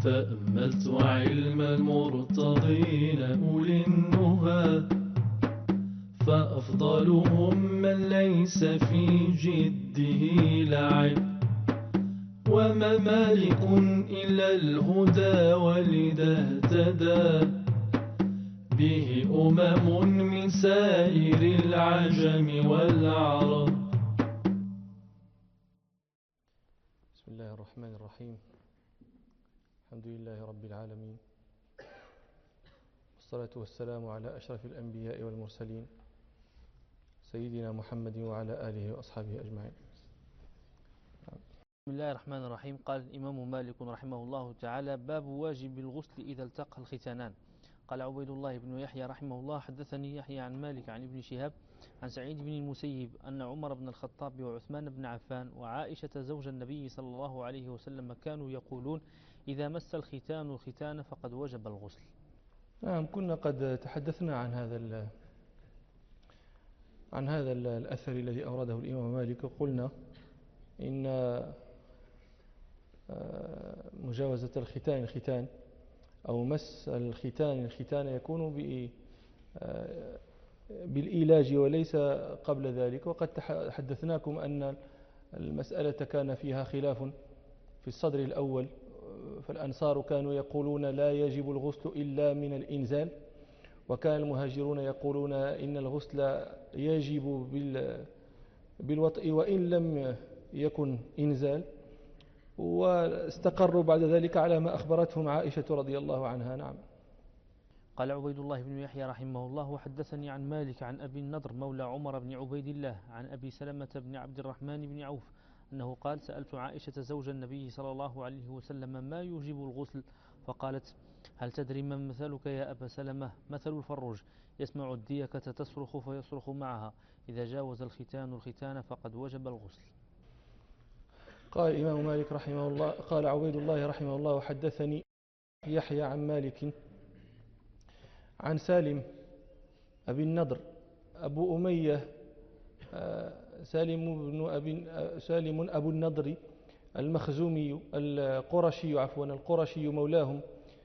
تأملت علم المرتضين أولي النهى، فأفضلهم من ليس في جده لعب، وما مالك إلا الهدى ولذا اهتدى به من سائر العجم والعرب. بسم الله الرحمن الرحيم. الحمد لله رب العالمين، والصلاة والسلام على أشرف الأنبياء والمرسلين سيدنا محمد وعلى آله وأصحابه أجمعين. بسم الله الرحمن الرحيم. قال الإمام مالك رحمه الله تعالى: باب واجب الغسل إذا التقى الختانان. قال عبيد الله بن يحيى رحمه الله: حدثني يحيى عن مالك عن ابن شهاب عن سعيد بن المسيب أن عمر بن الخطاب وعثمان بن عفان وعائشة زوج النبي صلى الله عليه وسلم كانوا يقولون: إذا مس الختان الختان فقد وجب الغسل. نعم، كنا قد تحدثنا عن هذا الأثر الذي أورده الإمام مالك. قلنا إن مجاوزة الختان أو مس الختان يكون بالإيلاج وليس قبل ذلك. وقد حدثناكم أن المسألة كان فيها خلاف في الصدر الأول، فالأنصار كانوا يقولون لا يجب الغسل إلا من الإنزال، وكان المهاجرون يقولون إن الغسل يجب بالوطء وإن لم يكن إنزال، واستقروا بعد ذلك على ما أخبرتهم عائشة رضي الله عنها. نعم. قال عبيد الله بن يحيى رحمه الله: وحدثني عن مالك عن أبي النضر مولى عمر بن عبيد الله عن أبي سلمة بن عبد الرحمن بن عوف أنه قال: سألت عائشة زوج النبي صلى الله عليه وسلم ما يوجب الغسل، فقالت: هل تدري من مثلك يا أبا سلمة؟ مثل الفروج يسمع الديكة تصرخ فيصرخ معها، إذا جاوز الختان فقد وجب الغسل. قال الإمام مالك رحمه الله: قال عبيد الله رحمه الله: وحدثني يحيى عن مالك عن سالم أبي النضر أبو أمية سالم أبو النضر المخزومي القرشي مولاهم،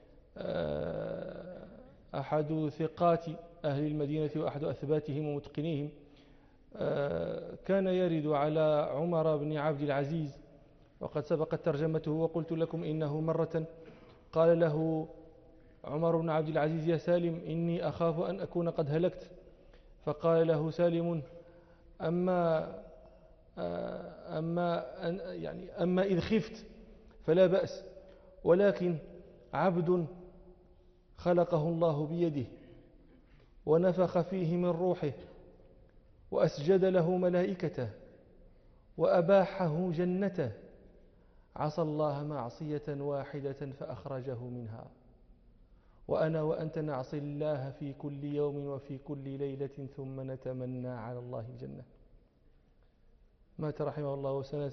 أحد ثقات أهل المدينة وأحد أثباتهم ومتقنيهم. كان يرد على عمر بن عبد العزيز، وقد سبقت ترجمته وقلت لكم إنه مرة قال له عمر بن عبد العزيز: يا سالم، إني أخاف أن أكون قد هلكت. فقال له سالم: أما إذ خفت فلا بأس، ولكن عبد خلقه الله بيده ونفخ فيه من روحه وأسجد له ملائكته وأباحه جنته، عصى الله معصية واحدة فأخرجه منها، وأنا وأنت نعصي الله في كل يوم وفي كل ليلة ثم نتمنى على الله الجنة. مات رحمه الله سنة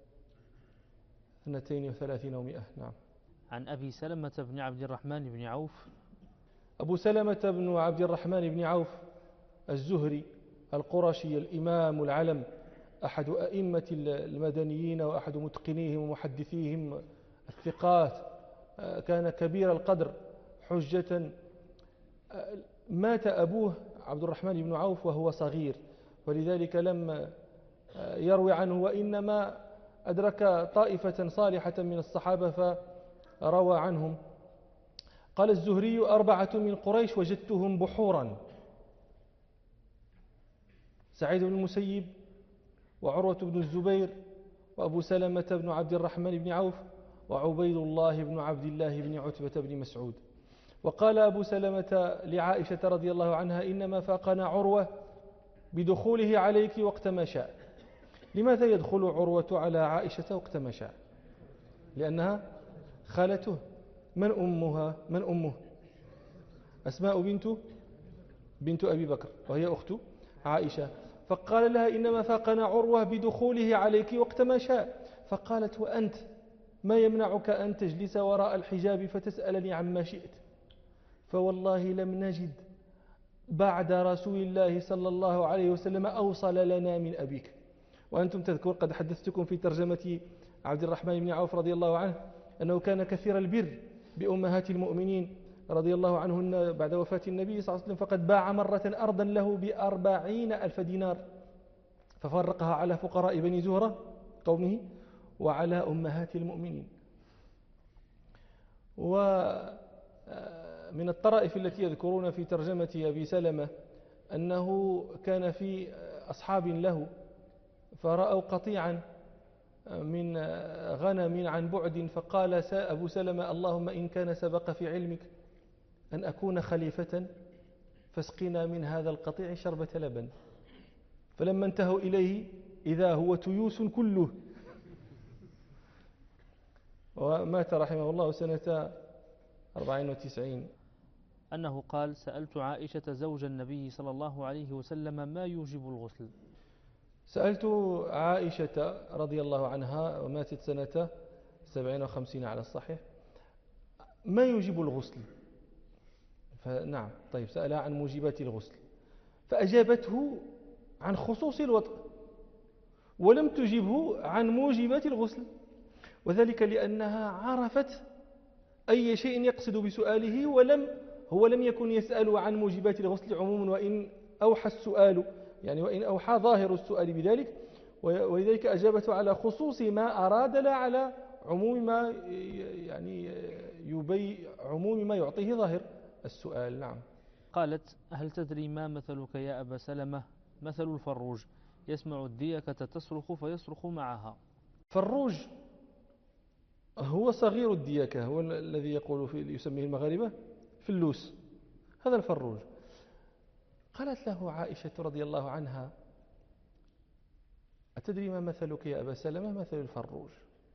32 و100. نعم. عن أبي سلمة بن عبد الرحمن بن عوف. أبو سلمة بن عبد الرحمن بن عوف الزهري القرشي الإمام العلم، أحد أئمة المدنيين وأحد متقنيهم ومحدثيهم الثقات، كان كبير القدر حجة. مات أبوه عبد الرحمن بن عوف وهو صغير، ولذلك لم يروي عنه، وإنما أدرك طائفة صالحة من الصحابة فروى عنهم. قال الزهري: 4 من قريش وجدتهم بحورا: سعيد بن المسيب وعروة بن الزبير وأبو سلمة بن عبد الرحمن بن عوف وعبيد الله بن عبد الله بن عتبة بن مسعود. وقال أبو سلمة لعائشة رضي الله عنها: إنما فاقنا عروة بدخوله عليك وقت ما شاء. لماذا يدخل عروة على عائشة وقت ما شاء؟ لأنها خالته. من أمه؟ أسماء بنت أبي بكر، وهي أخت عائشة. فقال لها: إنما فاقنا عروة بدخوله عليك وقت ما شاء. فقالت: وأنت ما يمنعك أن تجلس وراء الحجاب فتسألني عما شئت؟ فوالله لم نجد بعد رسول الله صلى الله عليه وسلم أوصل لنا من أبيك. وأنتم تذكر قد حدثتكم في ترجمة عبد الرحمن بن عوف رضي الله عنه أنه كان كثير البر، بأمهات المؤمنين رضي الله عنهن بعد وفاة النبي صلى الله عليه وسلم، فقد باع مرة أرضا له ب40,000 دينار ففرقها على فقراء بني زهرة قومه وعلى أمهات المؤمنين. ومن الطرائف التي يذكرون في ترجمة أبي سلمة أنه كان في أصحاب له فرأوا قطيعا من غنم عن بعد، فقال أبو سلمة: اللهم إن كان سبق في علمك أن أكون خليفة فاسقنا من هذا القطيع شربة لبن. فلما انتهوا إليه إذا هو تيوس كله، ومات رحمه الله سنة 94. أنه قال: سألت عائشة زوج النبي صلى الله عليه وسلم ما يوجب الغسل. سألت عائشة رضي الله عنها وماتت سنة 57 على الصحيح ما يوجب الغسل. فنعم، طيب، سألها عن موجبات الغسل فأجابته عن خصوص الوطء ولم تجبه عن موجبات الغسل، وذلك لأنها عرفت أي شيء يقصد بسؤاله، هو لم يكن يسأل عن موجبات الغسل عموما، وإن أوحى السؤال يعني وإن أوحى ظاهر السؤال بذلك، ولذلك أجابته على خصوص ما أراد لا على عموم ما يعني عموم ما يعطيه ظاهر السؤال. نعم. قالت: هل تدري ما مثلك يا أبا سلمة؟ مثل الفروج يسمع الديكة تصرخ فيصرخ معها. فروج هو صغير الديكة، هو الذي يسميه المغاربة فلوس، هذا الفروج. قالت له عائشة رضي الله عنها: أتدري ما مثلك يا أبا سلمة؟ مثل الفروج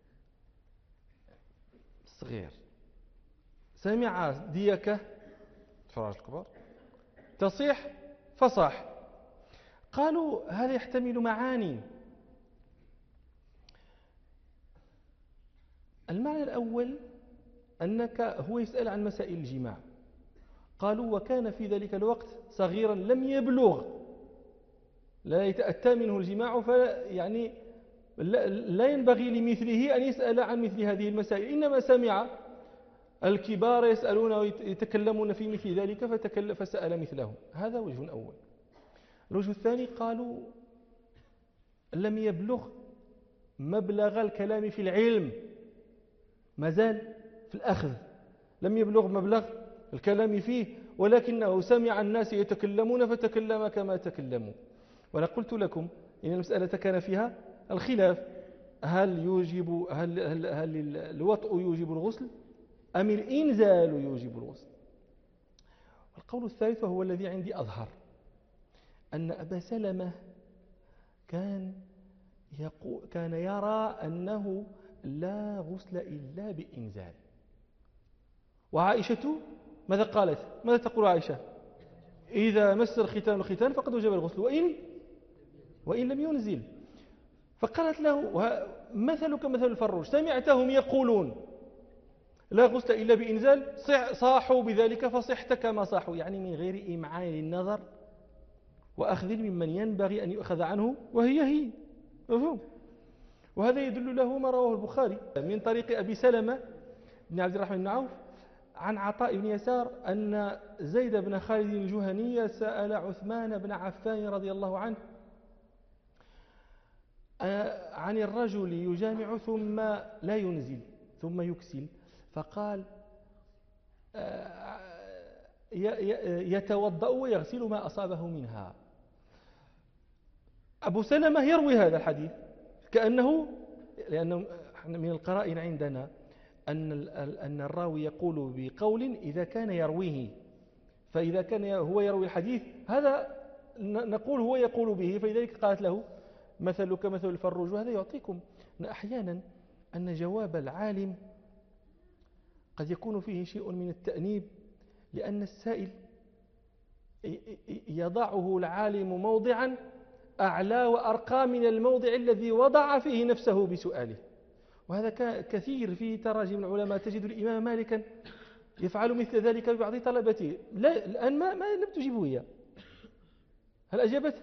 صغير، سمع ديكة فراج الكبار تصيح فصاح. قالوا: هذا يحتمل معاني. المعنى الأول أنك هو يسأل عن مسائل الجماع. قالوا: وكان في ذلك الوقت صغيرا لم يبلغ، لا يتأتى منه الجماع، فيعني لا ينبغي لمثله أن يسأل عن مثل هذه المسائل، إنما سمع الكبار يسألون ويتكلمون في مثل ذلك فسأل مثلهم. هذا وجه أول. الوجه الثاني قالوا: لم يبلغ مبلغ الكلام في العلم، ما زال في الأخذ، لم يبلغ مبلغ الكلام فيه، ولكنه سمع الناس يتكلمون فتكلم كما تكلموا. وأنا قلت لكم إن المسألة كان فيها الخلاف، هل الوطء يوجب الغسل أم الإنزال يوجب الغسل؟ القول الثالث وهو الذي عندي أظهر، أن أبا سلمة كان يرى أنه لا غسل إلا بإنزال. وعائشة ماذا قالت؟ ماذا تقول عائشة؟ إذا مس الختان الختان فقد وجب الغسل وإن لم ينزل. فقالت له: مثلك مثل الفروج، سمعتهم يقولون لا غسل إلا بإنزال، صاحوا بذلك فصحت كما صاحوا، يعني من غير إمعان للنظر وأخذ ممن ينبغي أن يؤخذ عنه وهي مفهوم. وهذا يدل له ما رواه البخاري من طريق أبي سلمة بن عبد الرحمن بن عوف عن عطاء بن يسار أن زيد بن خالد الجهني سأل عثمان بن عفان رضي الله عنه عن الرجل يجامع ثم لا ينزل ثم يكسل، فقال: يتوضأ ويغسل ما أصابه منها. أبو سلمة يروي هذا الحديث كأنه، لأنه من القرائن عندنا أن الراوي يقول بقول إذا كان يرويه، فإذا كان هو يروي الحديث هذا نقول هو يقول به، فلذلك قالت له: مثلك مثل الفروج. وهذا يعطيكم أن أحيانا أن جواب العالم قد يكون فيه شيء من التأنيب، لأن السائل يضعه العالم موضعا أعلى وأرقى من الموضع الذي وضع فيه نفسه بسؤاله. وهذا كثير في تراجم العلماء، تجد الإمام مالكا يفعل مثل ذلك ببعض طلبته. لا، الآن ما لم تجيبه هي، هل أجابت؟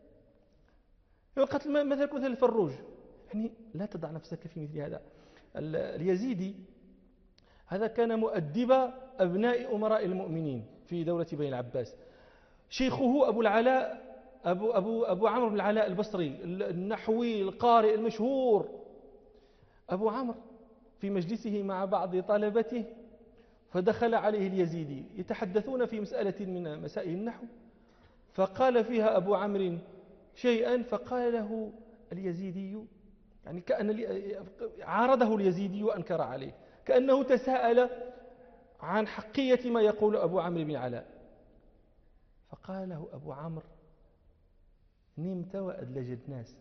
قالت مثلك مثل الفروج. يعني لا تضع نفسك في مثل هذا. اليزيدي هذا كان مؤدب أبناء أمراء المؤمنين في دولة بني العباس. شيخه أبو العلاء أبو عمرو بن العلاء البصري النحوي القارئ المشهور. أبو عمرو في مجلسه مع بعض طلبته فدخل عليه اليزيدي يتحدثون في مسألة من مسائل النحو، فقال فيها أبو عمرو شيئا فقال له اليزيدي، يعني كأن عارضه اليزيدي وأنكر عليه، كأنه تساءل عن حقية ما يقول أبو عمرو بن العلاء. فقال له أبو عمرو نمت وأدلج الناس.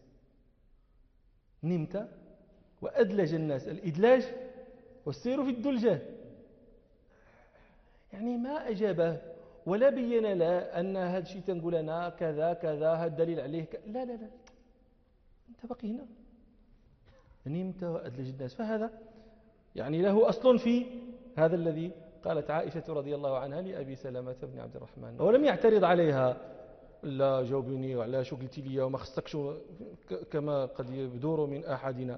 نمت وأدلج الناس، الإدلاج والسير في الدلجة. يعني ما أجابه ولا بين له أن هذا الشيء تنقول لنا كذا كذا هذا الدليل عليه لا لا لا، أنت بقي هنا نمت وأدلج الناس. فهذا يعني له أصل في هذا الذي قالت عائشة رضي الله عنها لأبي سلمة بن عبد الرحمن، ولم يعترض عليها لا جاوبني وعلى شو قلتي لي وما خصكش كما قد يبدور من أحدنا.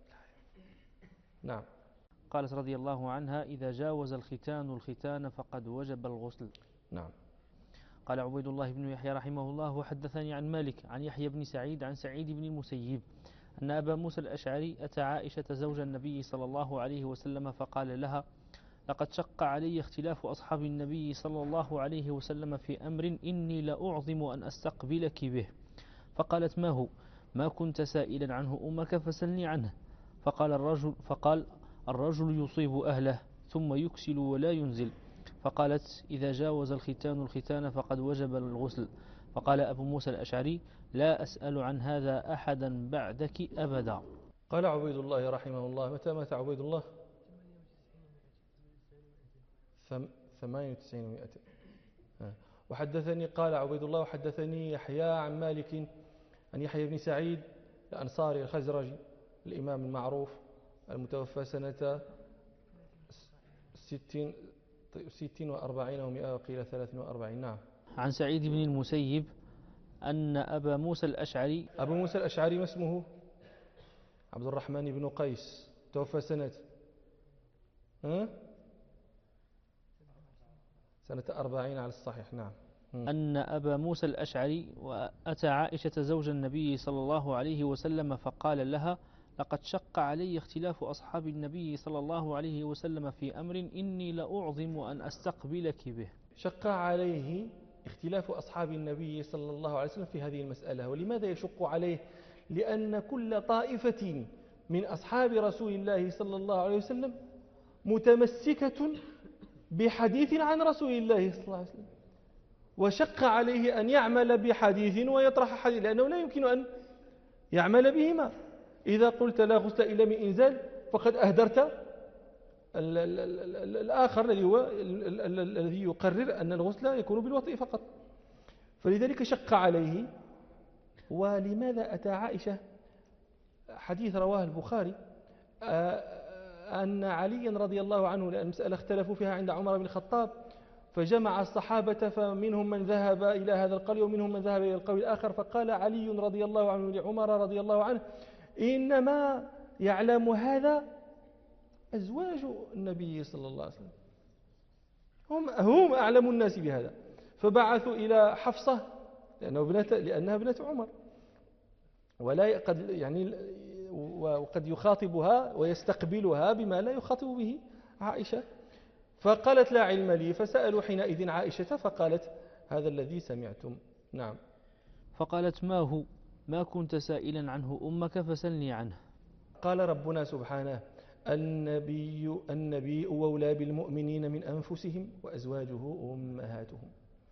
نعم. قالت رضي الله عنها إذا جاوز الختان الختان فقد وجب الغسل. نعم. قال عبيد الله بن يحيى رحمه الله وحدثني عن مالك عن يحيى بن سعيد عن سعيد بن المسيب أن أبا موسى الأشعري أتى عائشة زوج النبي صلى الله عليه وسلم فقال لها لقد شق علي اختلاف أصحاب النبي صلى الله عليه وسلم في أمر إني لأعظم أن أستقبلك به. فقالت ما هو؟ ما كنت سائلا عنه أمك فسلني عنه. فقال الرجل يصيب أهله ثم يكسل ولا ينزل. فقالت إذا جاوز الختان الختان فقد وجب الغسل. فقال أبو موسى الأشعري لا أسأل عن هذا أحدا بعدك أبدا. قال عبيد الله رحمه الله متى مات عبيد الله؟ 98 و100. وحدثني قال عبيد الله وحدثني يحيى عن مالك عن يحيى بن سعيد الأنصاري الخزرجي الإمام المعروف المتوفى سنة 60 و40 و100 وقيل 43. نعم. عن سعيد بن المسيب أن أبا موسى الأشعري أبو موسى الأشعري ما اسمه؟ عبد الرحمن بن قيس توفى سنة سنة 40 على الصحيح. نعم. أن أبا موسى الأشعري وأتى عائشة زوج النبي صلى الله عليه وسلم فقال لها لقد شق علي اختلاف أصحاب النبي صلى الله عليه وسلم في أمر إني لأعظم أن أستقبلك به. شق عليه اختلاف أصحاب النبي صلى الله عليه وسلم في هذه المسألة. ولماذا يشق عليه؟ لأن كل طائفة من أصحاب رسول الله صلى الله عليه وسلم متمسكة بحديث عن رسول الله صلى الله عليه وسلم، وشق عليه أن يعمل بحديث ويطرح حديث لأنه لا يمكن أن يعمل بهما. إذا قلت لا غسل إلا من إنزال فقد أهدرت الآخر الذي هو الذي يقرر أن الغسل يكون بالوطء فقط. فلذلك شق عليه. ولماذا أتى عائشة؟ حديث رواه البخاري أن عليا رضي الله عنه، لأن المسألة اختلفوا فيها عند عمر بن الخطاب، فجمع الصحابة فمنهم من ذهب إلى هذا القول ومنهم من ذهب إلى القول الآخر. فقال علي رضي الله عنه لعمر رضي الله عنه إنما يعلم هذا أزواج النبي صلى الله عليه وسلم، هم أعلم الناس بهذا. فبعثوا إلى حفصة لأنها ابنة عمر وقد يخاطبها ويستقبلها بما لا يخاطب به عائشة. فقالت لا علم لي. فسألوا حينئذ عائشة فقالت هذا الذي سمعتم. نعم. فقالت ما هو؟ ما كنت سائلا عنه أمك فسلني عنه. قال ربنا سبحانه النبي أولى بالمؤمنين من أنفسهم وأزواجه أمهاتهم.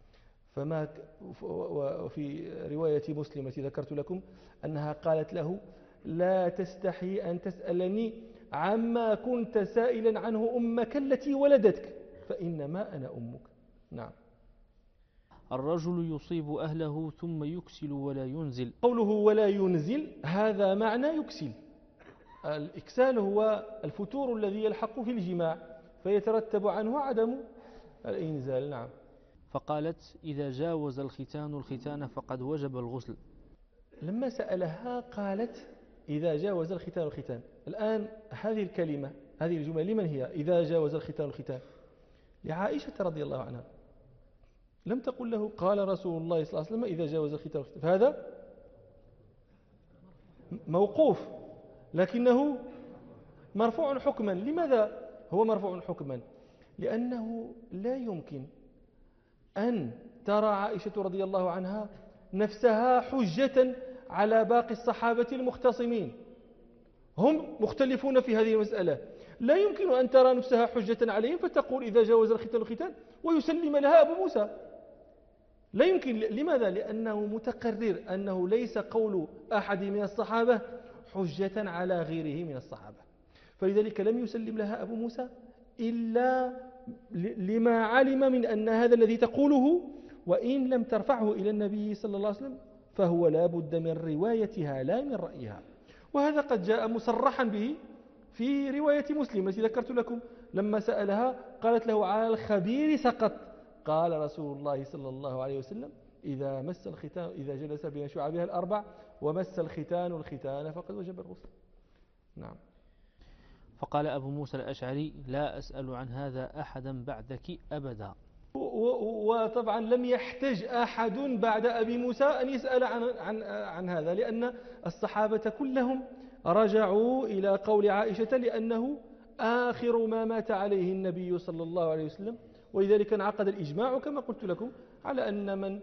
وفي رواية مسلم التي ذكرت لكم أنها قالت له لا تستحي أن تسألني عما كنت سائلا عنه أمك التي ولدتك فإنما أنا أمك. نعم. الرجل يصيب أهله ثم يكسل ولا ينزل. قوله ولا ينزل هذا معنى يكسل. الإكسال هو الفتور الذي يلحق في الجماع فيترتب عنه عدم الإنزال. نعم. فقالت إذا جاوز الختان الختان فقد وجب الغسل. لما سألها قالت إذا جاوز الختان الختان. الآن هذه الكلمة هذه الجملة لمن هي؟ إذا جاوز الختان الختان، لعائشة رضي الله عنها، لم تقل له قال رسول الله صلى الله عليه وسلم إذا جاوز الختان الختان، فهذا موقوف لكنه مرفوع حكما. لماذا هو مرفوع حكما؟ لأنه لا يمكن أن ترى عائشة رضي الله عنها نفسها حجة على باقي الصحابة المختصمين، هم مختلفون في هذه المسألة، لا يمكن أن ترى نفسها حجة عليهم فتقول إذا جاوز الختان الختان ويسلم لها أبو موسى، لا يمكن. لماذا؟ لأنه متقرر أنه ليس قول أحد من الصحابة حجة على غيره من الصحابة، فلذلك لم يسلم لها أبو موسى إلا لما علم من أن هذا الذي تقوله وإن لم ترفعه إلى النبي صلى الله عليه وسلم فهو لا بد من روايتها لا من رأيها. وهذا قد جاء مصرحا به في رواية مسلم التي ذكرت لكم، لما سألها قالت له على الخبير سقط، قال رسول الله صلى الله عليه وسلم إذا مس الختان إذا جلس بين شعبها الأربع ومس الختان الختان فقد وجب الغسل. نعم. فقال أبو موسى الأشعري لا أسأل عن هذا أحدا بعدك أبدا. وطبعا لم يحتج أحد بعد أبي موسى أن يسأل عن هذا، لأن الصحابة كلهم رجعوا إلى قول عائشة لأنه آخر ما مات عليه النبي صلى الله عليه وسلم، ولذلك انعقد الإجماع كما قلت لكم على أن من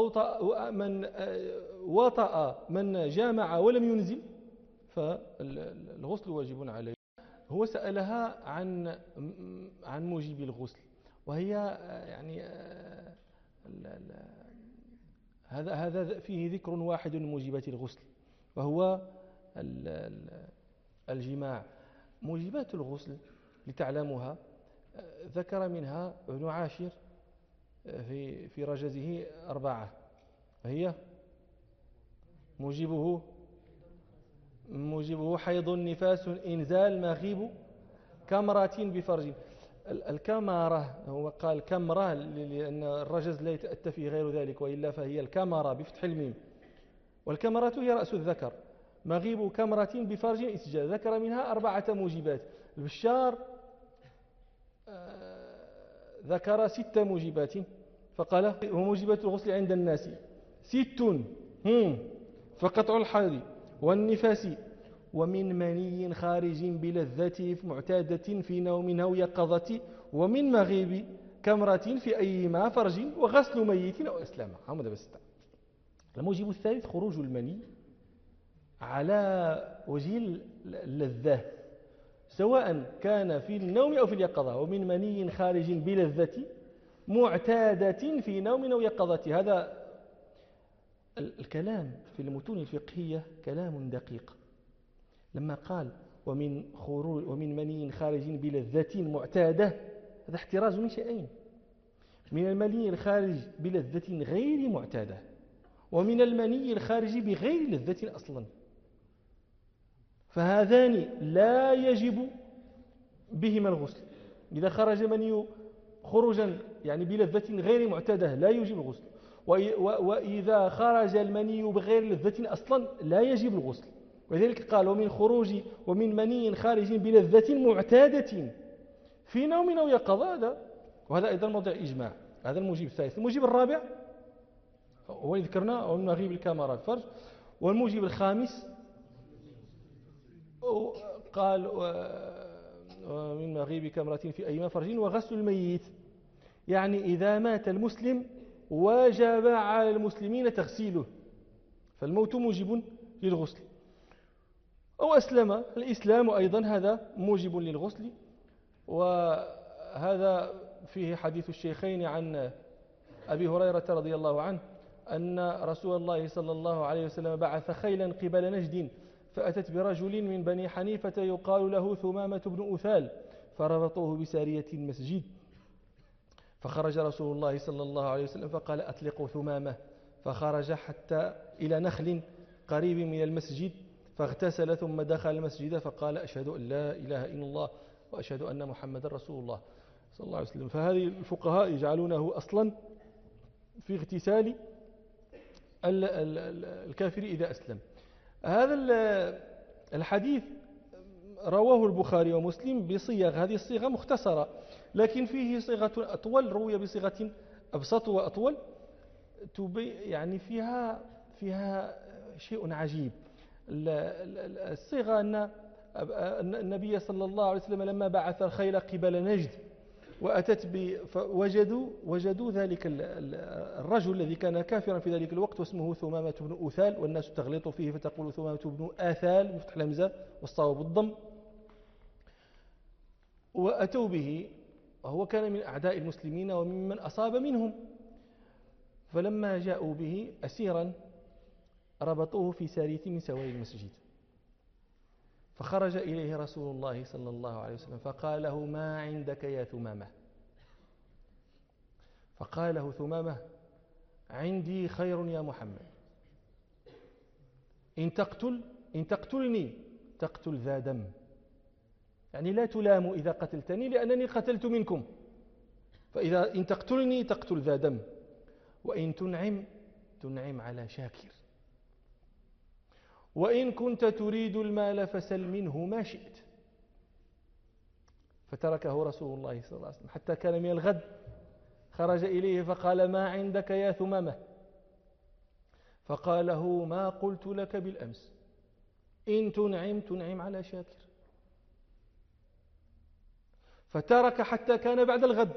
وطأ من جامع ولم ينزل فالغسل واجب عليه. هو سألها عن موجب الغسل، وهي يعني هذا فيه ذكر واحد من موجبات الغسل وهو الجماع. موجبات الغسل لتعلمها ذكر منها ابن عاشر في رجزه 4، وهي موجبه حيض نفاس إنزال مغيب كمرة بفرج. الكمرة هو قال كمرة لأن الرجز لا يتأتى فيه غير ذلك، وإلا فهي الكمرة بفتح الميم، والكمرة هي رأس الذكر. مغيب كمرة بفرج إسجال، ذكر منها 4 موجبات. البشار ذكر 6 موجبات فقال وموجبات الغسل عند الناس 6 فقطع الحيض والنفاس ومن مني خارج بلذة معتادة في نوم أو يقظة ومن مغيب كمرة في أيما فرج وغسل ميت أو أسلامة. هم ده بس. الموجب الثالث خروج المني على وجه اللذة سواء كان في النوم أو في اليقظة، ومن مني خارج بلذة معتادة في نوم أو يقظة. هذا الكلام في المتون الفقهية كلام دقيق. لما قال ومن مني خارج بلذة معتادة، هذا احتراز من شيئين: من المني الخارج بلذة غير معتادة، ومن المني الخارج بغير لذة أصلا، فهذان لا يجب بهما الغسل. إذا خرج مني خروجا يعني بلذة غير معتادة لا يجب الغسل، وإذا خرج المني بغير لذة أصلا لا يجب الغسل. ولذلك قال ومن مني خارج بلذة معتادة في نوم أو يقظة. وهذا أيضا موضع إجماع. هذا الموجب الثالث. الموجب الرابع هو اللي ذكرنا ومن مغيب الكمرة الفرج. والموجب الخامس قال ومن مغيب كمرة في أيما فرج وغسل الميت، يعني إذا مات المسلم وجب على المسلمين تغسيله، فالموت موجب للغسل. أو أسلم، الإسلام أيضا هذا موجب للغسل. وهذا فيه حديث الشيخين عن أبي هريرة رضي الله عنه أن رسول الله صلى الله عليه وسلم بعث خيلا قبل نجد فأتت برجل من بني حنيفة يقال له ثمامة بن أثال، فربطوه بسارية المسجد، فخرج رسول الله صلى الله عليه وسلم فقال أطلقوا ثمامة، فخرج حتى إلى نخل قريب من المسجد فاغتسل ثم دخل المسجد فقال أشهد أن لا إله إلا الله وأشهد أن محمد رسول الله صلى الله عليه وسلم. فهذه الفقهاء يجعلونه أصلا في اغتسال الكافر إذا أسلم. هذا الحديث رواه البخاري ومسلم بصيغ، هذه الصيغة مختصرة، لكن فيه صيغة أطول روي بصيغة أبسط وأطول، يعني فيها شيء عجيب. الصيغة أن النبي صلى الله عليه وسلم لما بعث الخيل قبل نجد وأتت وجدوا ذلك الرجل الذي كان كافرا في ذلك الوقت واسمه ثمامة بن أثال، والناس تغلط فيه فتقول ثمامة بن آثال بفتح الهمزة والصاد بالضم، وأتوا به وهو كان من أعداء المسلمين وممن أصاب منهم. فلما جاءوا به أسيرا ربطوه في سارية من سواري المسجد، فخرج إليه رسول الله صلى الله عليه وسلم فقال له: ما عندك يا ثمامة؟ فقال له ثمامة: عندي خير يا محمد، إن تقتلني تقتل ذا دم، يعني لا تلام إذا قتلتني لأنني قتلت منكم، فإذا إن تقتلني تقتل ذا دم، وإن تنعم على شاكر، وإن كنت تريد المال فسل منه ما شئت. فتركه رسول الله صلى الله عليه وسلم حتى كان من الغد، خرج إليه فقال: ما عندك يا ثمامة؟ فقال له: ما قلت لك بالأمس، إن تنعم على شاكر. فترك حتى كان بعد الغد،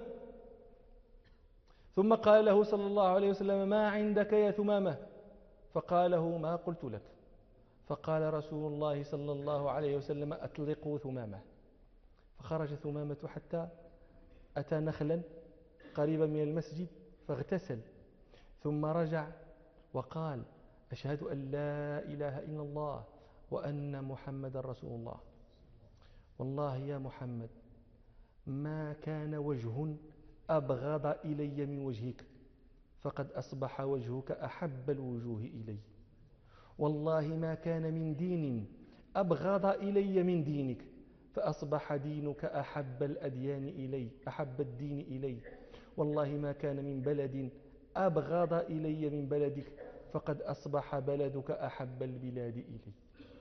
ثم قال له صلى الله عليه وسلم: ما عندك يا ثمامة؟ فقال له: ما قلت لك. فقال رسول الله صلى الله عليه وسلم: أطلقوا ثمامة. فخرج ثمامة حتى أتى نخلا قريبا من المسجد فاغتسل، ثم رجع وقال: أشهد أن لا إله إلا الله وأن محمد رسول الله. والله يا محمد ما كان وجه أبغض إلي من وجهك، فقد أصبح وجهك أحب الوجوه إلي. والله ما كان من دين أبغض إلي من دينك، فأصبح دينك أحب الأديان إلي، أحب الدين إلي. والله ما كان من بلد أبغض إلي من بلدك، فقد أصبح بلدك أحب البلاد إلي.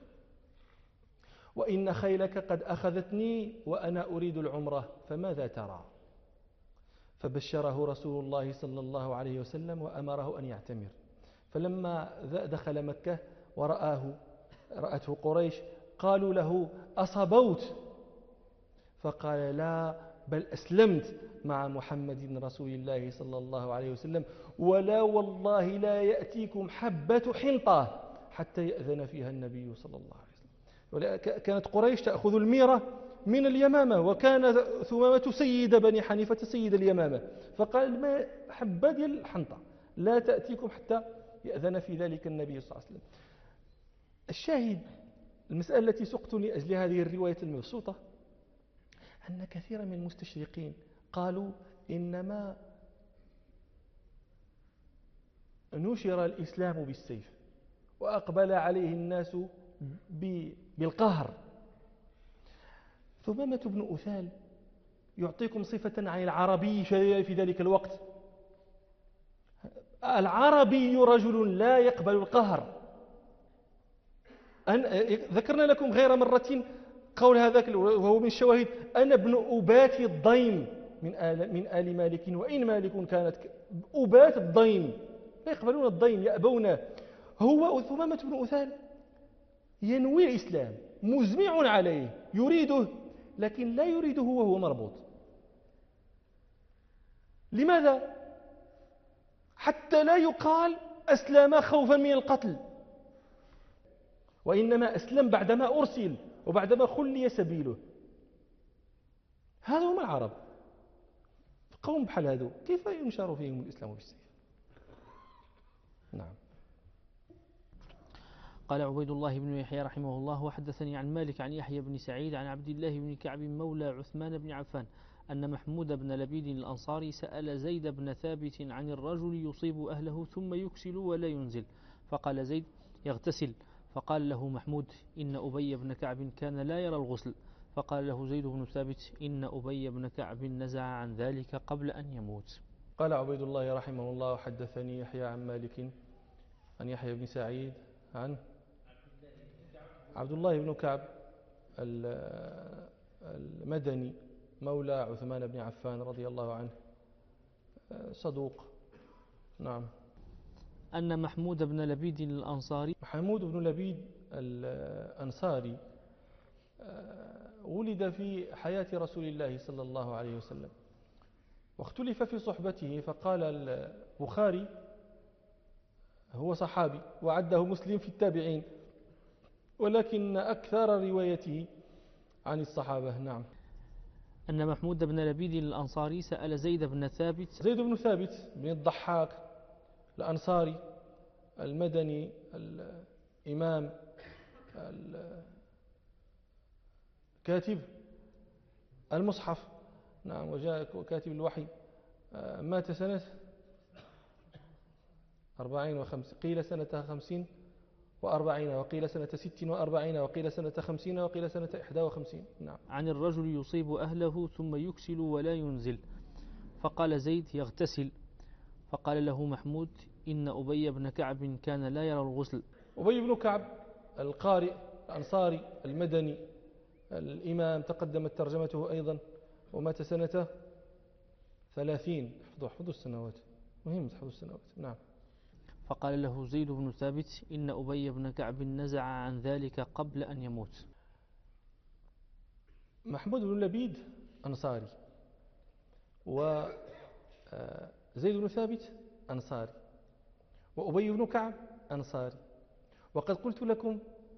وإن خيلك قد أخذتني وأنا أريد العمرة، فماذا ترى؟ فبشره رسول الله صلى الله عليه وسلم وأمره أن يعتمر. فلما دخل مكة رأته قريش قالوا له: أصبوت؟ فقال: لا، بل أسلمت مع محمد رسول الله صلى الله عليه وسلم، ولا والله لا يأتيكم حبة حنطة حتى يأذن فيها النبي صلى الله عليه وسلم. كانت قريش تأخذ الميرة من اليمامة، وكان ثمامة سيد بني حنيفة سيد اليمامة، فقال: ما حبة ديال الحنطة لا تأتيكم حتى يأذن في ذلك النبي صلى الله عليه وسلم. الشاهد، المسألة التي سقت لأجل هذه الرواية المبسوطة أن كثيرا من المستشرقين قالوا إنما نشر الإسلام بالسيف وأقبل عليه الناس بالقهر. ثمامة بن أثال يعطيكم صفة عن العربي في ذلك الوقت. العربي رجل لا يقبل القهر. ذكرنا لكم غير مرة قول هذاك وهو من الشواهد: أنا ابن أبات الضيم من آل مالك، وإن مالك كانت أبات الضيم، لا يقبلون الضيم، يأبونه. هو ثمامة بن أثال ينوي الإسلام، مزمع عليه، يريده، لكن لا يريده وهو مربوط. لماذا؟ حتى لا يقال أسلم خوفا من القتل، وإنما أسلم بعدما أرسل وبعدما خلي سبيله. هذا هم العرب. قوم بحال هذو كيف ينشر فيهم الإسلام بالسيف؟ نعم. قال عبيد الله بن يحيى رحمه الله: وحدثني عن مالك عن يحيى بن سعيد عن عبد الله بن كعب مولى عثمان بن عفان أن محمود بن لبيد الأنصاري سأل زيد بن ثابت عن الرجل يصيب أهله ثم يكسل ولا ينزل، فقال زيد: يغتسل. فقال له محمود: إن أبي بن كعب كان لا يرى الغسل. فقال له زيد بن ثابت: إن أبي بن كعب نزع عن ذلك قبل أن يموت. قال عبيد الله رحمه الله: حدثني يحيى عن مالك عن يحيى بن سعيد عن عبد الله بن كعب المدني مولى عثمان بن عفان رضي الله عنه، صدوق. نعم. أن محمود بن لبيد الأنصاري. محمود بن لبيد الأنصاري ولد في حياة رسول الله صلى الله عليه وسلم، واختلف في صحبته، فقال البخاري هو صحابي وعده مسلم في التابعين، ولكن أكثر روايته عن الصحابة. نعم. أن محمود بن لبيد الأنصاري سأل زيد بن ثابت. زيد بن ثابت بن الضحاك الأنصاري المدني الإمام كاتب المصحف، نعم، وجاء كاتب الوحي، مات سنة 40 و50، قيل سنة 50 و40، وقيل سنة 46، وقيل سنة 50، وقيل سنة 51. نعم. عن الرجل يصيب أهله ثم يكسل ولا ينزل، فقال زيد يغتسل، فقال له محمود إن أبي بن كعب كان لا يرى الغسل. أبي بن كعب القارئ الأنصاري المدني الإمام، تقدمت ترجمته أيضا، ومات سنة 30. احفظوا السنوات، مهم تحفظوا السنوات. نعم. فقال له زيد بن ثابت إن أبي بن كعب نزع عن ذلك قبل أن يموت. محمود بن لبيد أنصاري، وزيد بن ثابت أنصاري، وأبي بن كعب أنصاري. وقد قلت لكم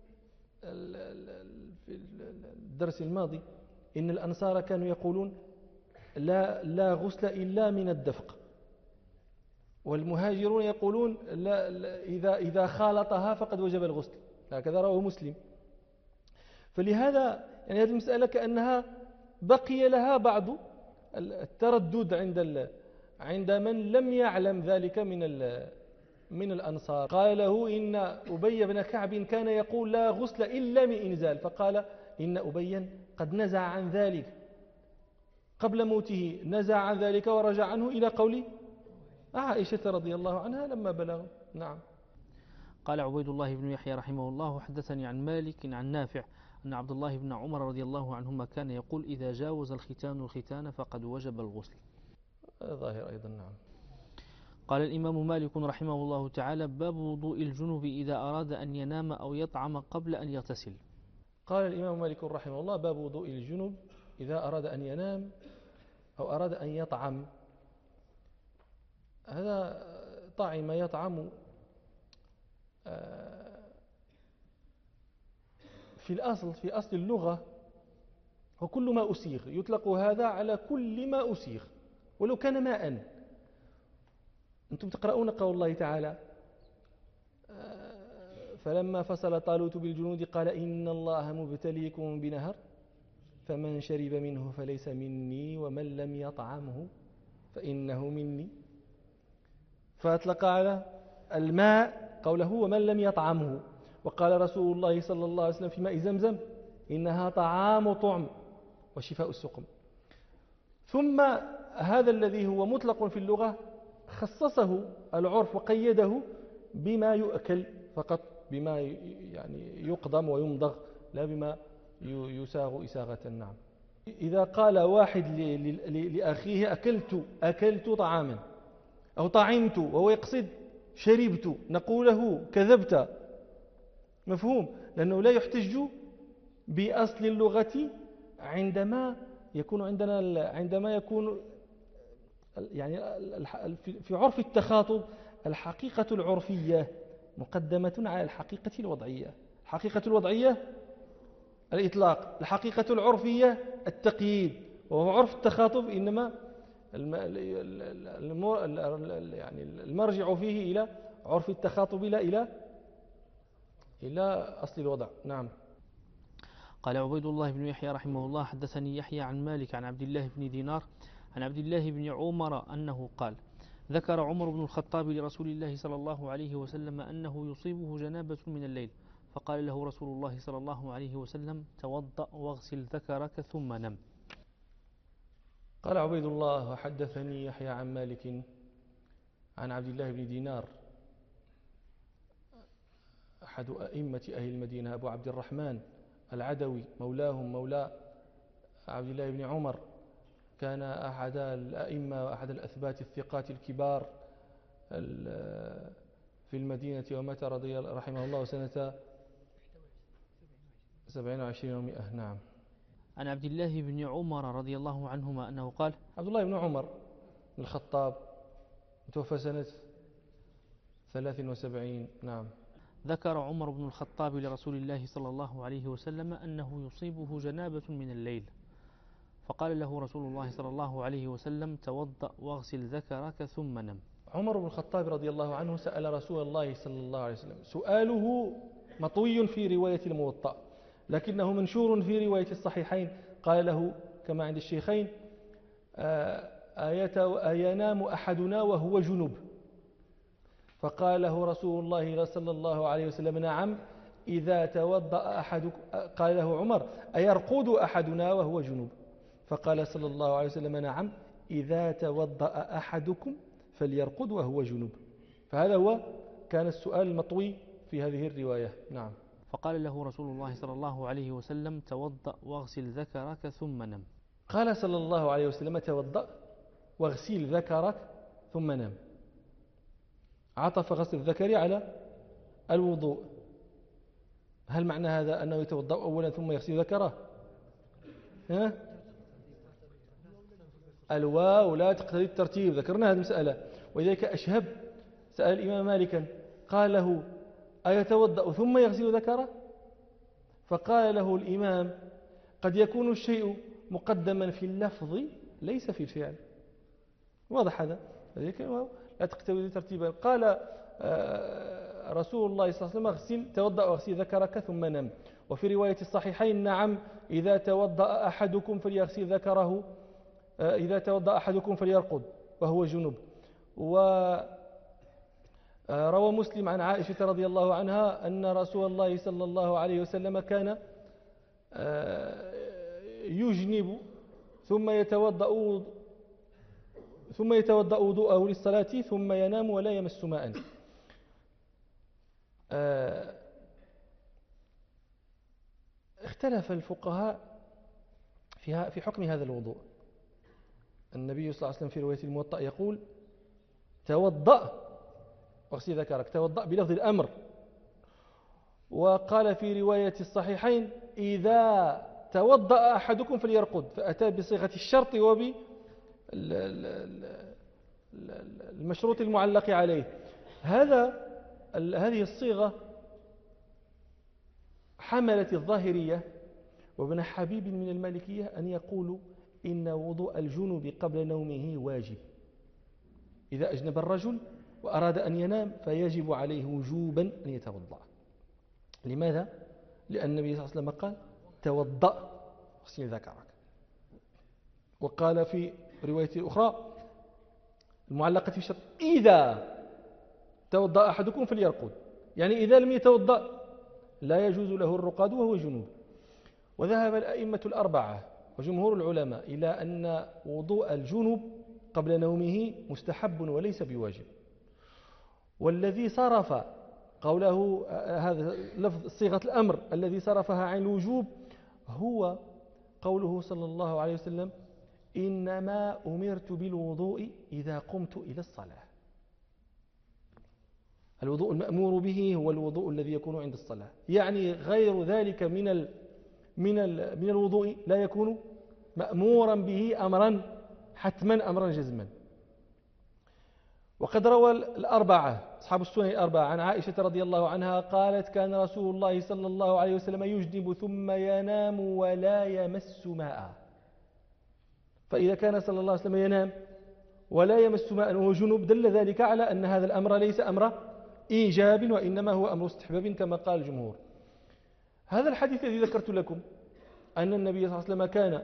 في الدرس الماضي إن الأنصار كانوا يقولون لا غسل إلا من الدفق، والمهاجرون يقولون إذا خالطها فقد وجب الغسل، هكذا رواه مسلم. فلهذا يعني هذه المسألة كأنها بقي لها بعض التردد عند من لم يعلم ذلك من الأنصار. قال له إن أبي بن كعب كان يقول لا غسل إلا من إنزال، فقال إن أبيا قد نزع عن ذلك قبل موته، نزع عن ذلك ورجع عنه إلى قول عائشة رضي الله عنها لما بلغ. نعم. قال عبيد الله بن يحيى رحمه الله حدثني عن مالك عن نافع أن عبد الله بن عمر رضي الله عنهما كان يقول إذا جاوز الختان الختان فقد وجب الغسل. ظاهر أيضا. نعم. قال الإمام مالك رحمه الله تعالى باب وضوء الجنب إذا أراد أن ينام أو يطعم قبل أن يغتسل. قال الإمام مالك رحمه الله باب وضوء الجنب إذا أراد أن ينام أو أراد أن يطعم. هذا طعم يطعم في أصل اللغة وكل ما أسيغ، يطلق هذا على كل ما أسيغ ولو كان ماء. أنتم تقرؤون قول الله تعالى فلما فصل طالوت بالجنود قال إن الله مبتليكم بنهر فمن شرب منه فليس مني ومن لم يطعمه فإنه مني. فأطلق على الماء قوله ومن لم يطعمه. وقال رسول الله صلى الله عليه وسلم في ماء زمزم إنها طعام طعم وشفاء السقم. ثم هذا الذي هو مطلق في اللغة خصصه العرف وقيده بما يؤكل فقط، بما يعني يقضم ويمضغ، لا بما يساغ إساغة. نعم. إذا قال واحد لأخيه أكلت طعاما أو طعمت وهو يقصد شربت، نقول له كذبت، مفهوم، لأنه لا يحتج بأصل اللغة عندما يكون يعني في عرف التخاطب الحقيقة العرفية مقدمة على الحقيقة الوضعية. الحقيقة الوضعية الإطلاق، الحقيقة العرفية التقييد. وهو عرف التخاطب إنما يعني المرجع فيه إلى عرف التخاطب لا إلى أصل الوضع. نعم. قال عبيد الله بن يحيى رحمه الله حدثني يحيى عن مالك عن عبد الله بن دينار عن عبد الله بن عمر أنه قال ذكر عمر بن الخطاب لرسول الله صلى الله عليه وسلم أنه يصيبه جنابة من الليل، فقال له رسول الله صلى الله عليه وسلم توضأ واغسل ذكرك ثم نم. قال عبيد الله وحدثني يحيى عن مالك عن عبد الله بن دينار أحد أئمة أهل المدينة أبو عبد الرحمن العدوي مولاهم مولى عبد الله بن عمر، كان أحد الأئمة وأحد الأثبات الثقات الكبار في المدينة، ومات رحمه الله سنة 27 و100. نعم. عن عبد الله بن عمر رضي الله عنهما أنه قال: عبد الله بن عمر بن الخطاب توفى سنة 73. نعم. ذكر عمر بن الخطاب لرسول الله صلى الله عليه وسلم أنه يصيبه جنابة من الليل، فقال له رسول الله صلى الله عليه وسلم: توضأ واغسل ذكرك ثم نم. عمر بن الخطاب رضي الله عنه سأل رسول الله صلى الله عليه وسلم، سؤاله مطوي في رواية الموطأ، لكنه منشور في رواية الصحيحين. قال له كما عند الشيخين: أينام أحدنا وهو جنب؟ فقال له رسول الله صلى الله عليه وسلم: نعم إذا توضأ أحدكم. قال له عمر: أيرقد أحدنا وهو جنب؟ فقال صلى الله عليه وسلم: نعم إذا توضأ أحدكم فليرقد وهو جنب. فهذا هو كان السؤال المطوي في هذه الرواية. نعم. فقال له رسول الله صلى الله عليه وسلم: توضأ واغسل ذكرك ثم نم. قال صلى الله عليه وسلم: توضأ واغسل ذكرك ثم نم. عطف غسل الذكر على الوضوء. هل معنى هذا أنه يتوضأ أولا ثم يغسل ذكره؟ الواو لا تقتضي الترتيب، ذكرنا هذه المسألة. ولذلك أشهب سأل الإمام مالكا قال له: أيتوضأ ثم يغسل ذكره؟ فقال له الإمام: قد يكون الشيء مقدما في اللفظ ليس في الفعل. واضح هذا؟ لا تقتضي ترتيبا. قال رسول الله صلى الله عليه وسلم: توضأ واغسل ذكرك ثم نم. وفي رواية الصحيحين: نعم إذا توضأ أحدكم فليغسل ذكره، إذا توضأ أحدكم فليرقد وهو جنب. وروى مسلم عن عائشة رضي الله عنها أن رسول الله صلى الله عليه وسلم كان يجنب ثم يتوضأ وضوءه للصلاة ثم ينام ولا يمس ماء. اختلف الفقهاء في حكم هذا الوضوء. النبي صلى الله عليه وسلم في رواية الموطأ يقول: توضأ واغسل ذكرك، توضأ بلفظ الأمر. وقال في رواية الصحيحين: إذا توضأ أحدكم فليرقد، فأتى بصيغة الشرط المشروط المعلق عليه. هذه الصيغة حملت الظاهرية وابن حبيب من المالكية أن يقولوا إن وضوء الجنوب قبل نومه واجب. إذا أجنب الرجل وأراد أن ينام فيجب عليه وجوبا أن يتوضأ. لماذا؟ لأن النبي صلى الله عليه وسلم قال: توضأ واغسل ذكرك. وقال في رواية أخرى المعلقة في الشرط: إذا توضأ أحدكم فليرقد، يعني إذا لم يتوضأ لا يجوز له الرقاد وهو جنوب. وذهب الأئمة الأربعة وجمهور العلماء إلى أن وضوء الجنوب قبل نومه مستحب وليس بواجب. والذي صرف قوله هذا لفظ صيغة الأمر الذي صرفها عن الوجوب هو قوله صلى الله عليه وسلم: إنما أمرت بالوضوء إذا قمت إلى الصلاة. الوضوء المأمور به هو الوضوء الذي يكون عند الصلاة، يعني غير ذلك من الوضوء لا يكون مأمورا به أمرا حتما، أمرا جزما. وقد روى الأربعة أصحاب السنن الأربعة عن عائشة رضي الله عنها قالت: كان رسول الله صلى الله عليه وسلم يجنب ثم ينام ولا يمس ماء. فإذا كان صلى الله عليه وسلم ينام ولا يمس ماء وهو جنوب دل ذلك على أن هذا الأمر ليس أمر إيجاب وإنما هو أمر استحباب كما قال الجمهور. هذا الحديث الذي ذكرت لكم أن النبي صلى الله عليه وسلم كان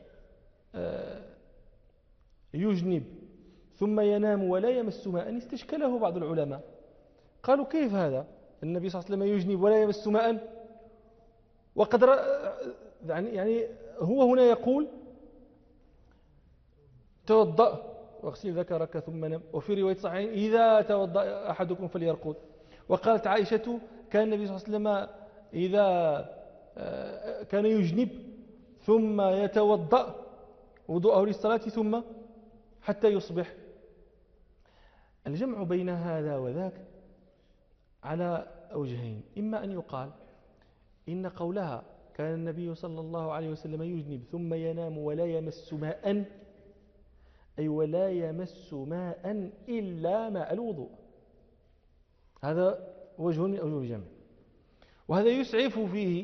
يجنب ثم ينام ولا يمس ماء استشكله بعض العلماء. قالوا: كيف هذا؟ النبي صلى الله عليه وسلم يجنب ولا يمس ماء، وقد يعني هو هنا يقول: توضأ واغسل ذكرك ثم نم. وفي رواية صحيحين: إذا توضأ أحدكم فليرقد. وقالت عائشة: كان النبي صلى الله عليه وسلم إذا كان يجنب ثم يتوضأ وضوءه للصلاة ثم حتى يصبح. الجمع بين هذا وذاك على وجهين: إما أن يقال إن قولها كان النبي صلى الله عليه وسلم يجنب ثم ينام ولا يمس ماء، أي ولا يمس ماء إلا ماء الوضوء، هذا وجه من أوجه الجمع. وهذا يسعف فيه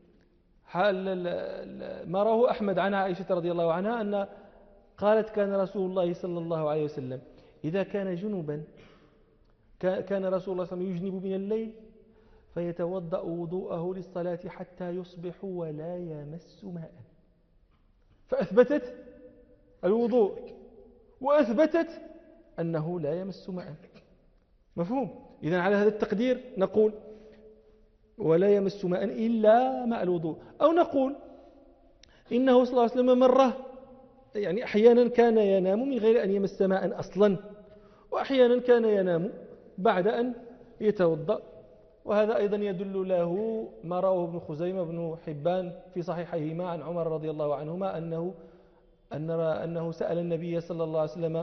ما رواه أحمد عن عائشة رضي الله عنها أن قالت: كان رسول الله صلى الله عليه وسلم إذا كان جنبا كان رسول الله صلى الله عليه وسلم يجنب من الليل فيتوضأ وضوءه للصلاة حتى يصبح ولا يمس ماء، فأثبتت الوضوء وأثبتت أنه لا يمس ماء. مفهوم؟ إذن على هذا التقدير نقول ولا يمس ماء إلا ماء الوضوء، أو نقول إنه صلى الله عليه وسلم مرة يعني أحيانا كان ينام من غير أن يمس ماء أصلا، وأحيانا كان ينام بعد أن يتوضأ. وهذا أيضا يدل له ما رواه ابن خزيمة بن حبان في صحيحيهما عن عمر رضي الله عنهما أنه سأل النبي صلى الله عليه وسلم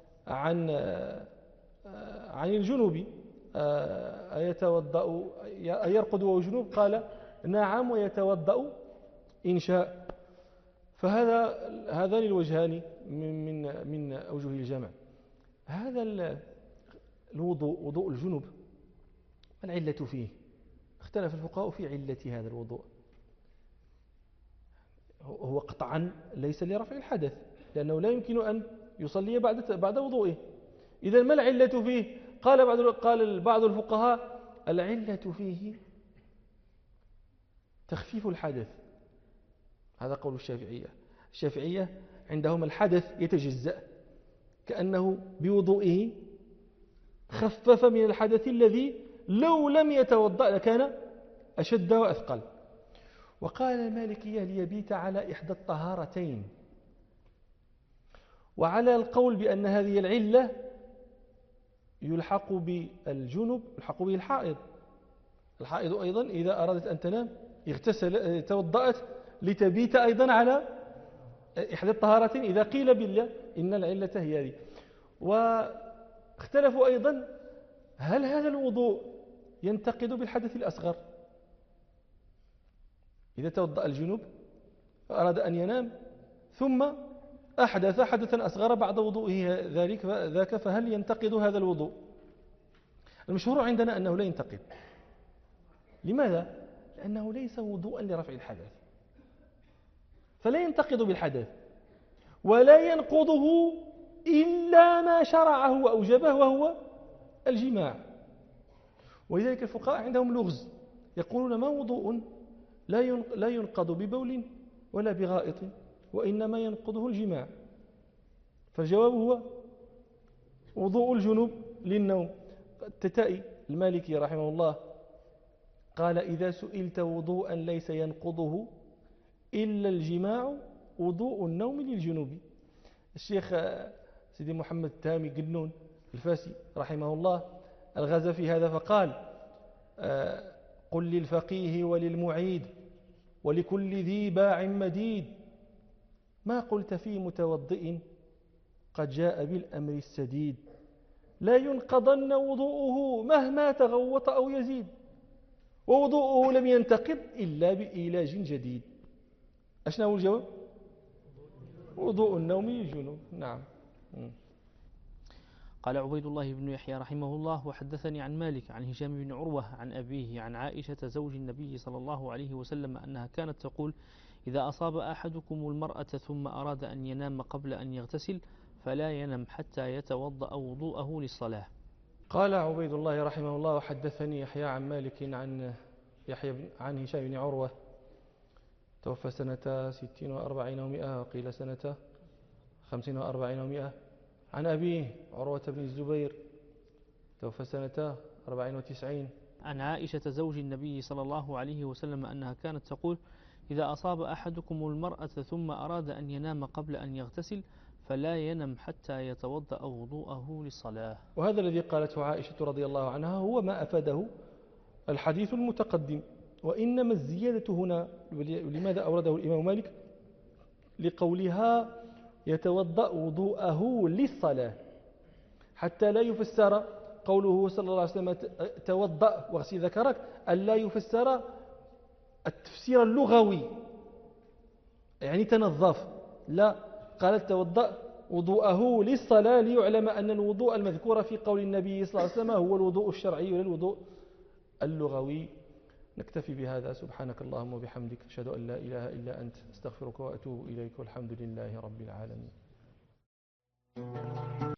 عن الجنوب أيتوضأ أيرقد وهو جنوب؟ قال: نعم ويتوضأ إن شاء. هذان الوجهان من أوجه الجمع. هذا الوضوء، وضوء الجنوب، ما العلة فيه؟ اختلف الفقهاء في علة هذا الوضوء. هو قطعا ليس لرفع الحدث، لأنه لا يمكن أن يصلي بعد وضوئه. إذا ما العلة فيه؟ قال بعض الفقهاء: العلة فيه تخفيف الحدث. هذا قول الشافعية عندهم الحدث يتجزأ، كأنه بوضوئه خفف من الحدث الذي لو لم يتوضأ لكان أشد وأثقل. وقال المالكية: ليبيت على إحدى الطهارتين. وعلى القول بأن هذه العلة يلحق بالجنب يلحق به الحائض. الحائض أيضا إذا أرادت أن تنام توضأت لتبيت أيضا على إحدى الطهارتين، إذا قيل بالله إن العلة هي هذه. واختلفوا أيضا: هل هذا الوضوء ينتقد بالحدث الأصغر؟ إذا توضأ الجنوب أراد أن ينام ثم أحدث حدثا أصغر بعد وضوئه ذاك، فهل ينتقد هذا الوضوء؟ المشهور عندنا أنه لا ينتقد. لماذا؟ لأنه ليس وضوءا لرفع الحدث، فلا ينتقد بالحدث ولا ينقضه إلا ما شرعه وأوجبه وهو الجماع. ولذلك الفقهاء عندهم لغز، يقولون: ما وضوء لا ينقض ببول ولا بغائط، وإنما ينقضه الجماع. فالجواب هو وضوء الجنوب للنوم. التتائي المالكي رحمه الله قال: إذا سئلت وضوءا ليس ينقضه إلا الجماع وضوء النوم للجنوب. الشيخ سيدي محمد التامي قنون الفاسي رحمه الله الغاز في هذا فقال: قل للفقيه وللمعيد ولكل ذي باع مديد ما قلت في متوضئ قد جاء بالأمر السديد، لا ينقضن وضوءه مهما تغوط أو يزيد، ووضوءه لم ينتقض إلا بإيلاج جديد. أشنا هو الجواب؟ وضوء النوم للجنوب. نعم. قال عبيد الله بن يحيى رحمه الله: وحدثني عن مالك عن هشام بن عروة عن أبيه عن عائشة زوج النبي صلى الله عليه وسلم أنها كانت تقول: إذا أصاب أحدكم المرأة ثم أراد أن ينام قبل أن يغتسل فلا ينم حتى يتوضأ وضوءه للصلاة. قال عبيد الله رحمه الله: وحدثني يحيى عن مالك عن هشام بن عروة توفى سنة 60 و40 و100، وقيل سنة 50 و40 و100، عن أبيه عروة بن الزبير توفى سنة 94. عن عائشة زوج النبي صلى الله عليه وسلم أنها كانت تقول: إذا أصاب أحدكم المرأة ثم أراد أن ينام قبل أن يغتسل فلا ينم حتى يتوضأ وضوءه للصلاة. وهذا الذي قالته عائشة رضي الله عنها هو ما أفاده الحديث المتقدم، وإنما الزيادة هنا، ولماذا أورده الإمام مالك؟ لقولها يتوضأ وضوءه للصلاة، حتى لا يفسر قوله صلى الله عليه وسلم توضأ واغسل ذكرك، ألا يفسر التفسير اللغوي يعني تنظف، لا، قال توضأ وضوءه للصلاة ليعلم أن الوضوء المذكور في قول النبي صلى الله عليه وسلم هو الوضوء الشرعي ولا الوضوء اللغوي. نكتفي بهذا. سبحانك اللهم وبحمدك، أشهد أن لا إله إلا أنت، أستغفرك وأتوب إليك، والحمد لله رب العالمين.